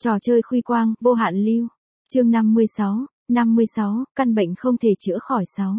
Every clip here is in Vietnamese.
Trò chơi khuy quang, vô hạn lưu. Chương 56, căn bệnh không thể chữa khỏi 6.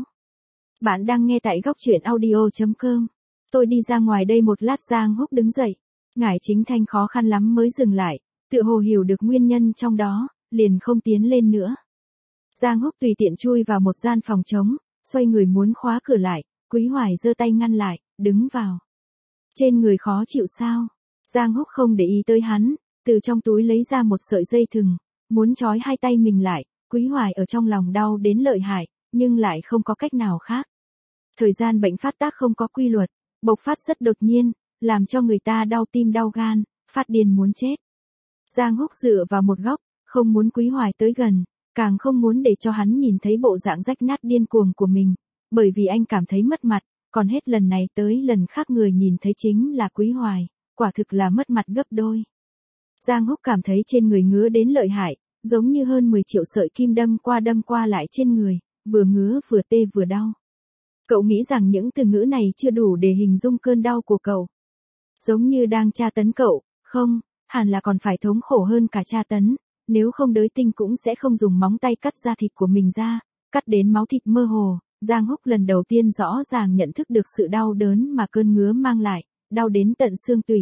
Bạn đang nghe tại góc truyện audio.com. Tôi đi ra ngoài đây một lát. Giang Húc đứng dậy. Ngải Chính Thanh khó khăn lắm mới dừng lại, tựa hồ hiểu được nguyên nhân trong đó, liền không tiến lên nữa. Giang Húc tùy tiện chui vào một gian phòng trống, xoay người muốn khóa cửa lại, Quý Hoài giơ tay ngăn lại, đứng vào. Trên người khó chịu sao? Giang Húc không để ý tới hắn, từ trong túi lấy ra một sợi dây thừng, muốn trói hai tay mình lại. Quý Hoài ở trong lòng đau đến lợi hại, nhưng lại không có cách nào khác. Thời gian bệnh phát tác không có quy luật, bộc phát rất đột nhiên, làm cho người ta đau tim đau gan, phát điên muốn chết. Giang Húc dựa vào một góc, không muốn Quý Hoài tới gần, càng không muốn để cho hắn nhìn thấy bộ dạng rách nát điên cuồng của mình, bởi vì anh cảm thấy mất mặt, còn hết lần này tới lần khác người nhìn thấy chính là Quý Hoài, quả thực là mất mặt gấp đôi. Giang Húc cảm thấy trên người ngứa đến lợi hại, giống như hơn 10 triệu sợi kim đâm qua lại trên người, vừa ngứa vừa tê vừa đau. Cậu nghĩ rằng những từ ngữ này chưa đủ để hình dung cơn đau của cậu. Giống như đang tra tấn cậu, không, hẳn là còn phải thống khổ hơn cả tra tấn, nếu không đới tinh cũng sẽ không dùng móng tay cắt da thịt của mình ra, cắt đến máu thịt mơ hồ. Giang Húc lần đầu tiên rõ ràng nhận thức được sự đau đớn mà cơn ngứa mang lại, đau đến tận xương tủy.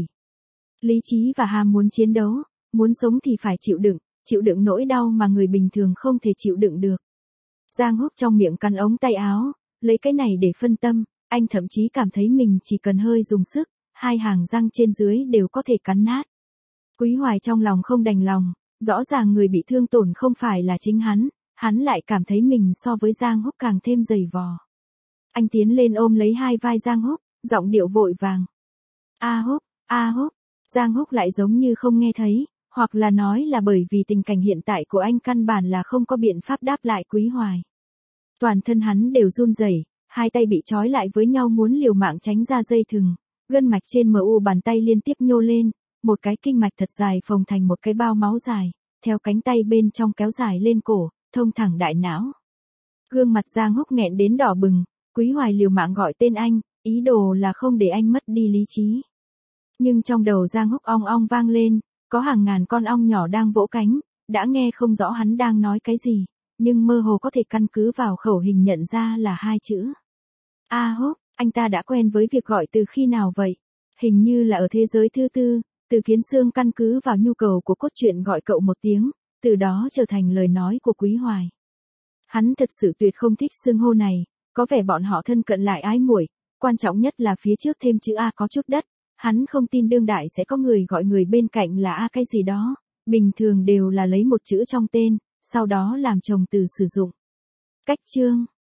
Lý trí và ham muốn chiến đấu, muốn sống thì phải chịu đựng nỗi đau mà người bình thường không thể chịu đựng được. Giang Húc trong miệng cắn ống tay áo, lấy cái này để phân tâm, anh thậm chí cảm thấy mình chỉ cần hơi dùng sức, hai hàng răng trên dưới đều có thể cắn nát. Quý Hoài trong lòng không đành lòng, rõ ràng người bị thương tổn không phải là chính hắn lại cảm thấy mình so với Giang Húc càng thêm dày vò. Anh tiến lên ôm lấy hai vai Giang Húc, giọng điệu vội vàng. A Húc, Giang Húc lại giống như không nghe thấy, hoặc là nói là bởi vì tình cảnh hiện tại của anh căn bản là không có biện pháp đáp lại Quý Hoài. Toàn thân hắn đều run rẩy, hai tay bị trói lại với nhau muốn liều mạng tránh ra dây thừng, gân mạch trên mu bàn tay liên tiếp nhô lên, một cái kinh mạch thật dài phồng thành một cái bao máu dài, theo cánh tay bên trong kéo dài lên cổ, thông thẳng đại não. Gương mặt Giang Húc nghẹn đến đỏ bừng, Quý Hoài liều mạng gọi tên anh, ý đồ là không để anh mất đi lý trí. Nhưng trong đầu Giang Húc ong ong vang lên, có hàng ngàn con ong nhỏ đang vỗ cánh, đã nghe không rõ hắn đang nói cái gì, nhưng mơ hồ có thể căn cứ vào khẩu hình nhận ra là hai chữ. A Húc, anh ta đã quen với việc gọi từ khi nào vậy? Hình như là ở thế giới thứ tư, Từ Kiến Xương căn cứ vào nhu cầu của cốt truyện gọi cậu một tiếng, từ đó trở thành lời nói của Quý Hoài. Hắn thật sự tuyệt không thích xưng hô này, có vẻ bọn họ thân cận lại ái muội, quan trọng nhất là phía trước thêm chữ A có chút đất, hắn không tin đương đại sẽ có người gọi người bên cạnh là A cái gì đó, bình thường đều là lấy một chữ trong tên, sau đó làm chồng từ sử dụng. Cách chương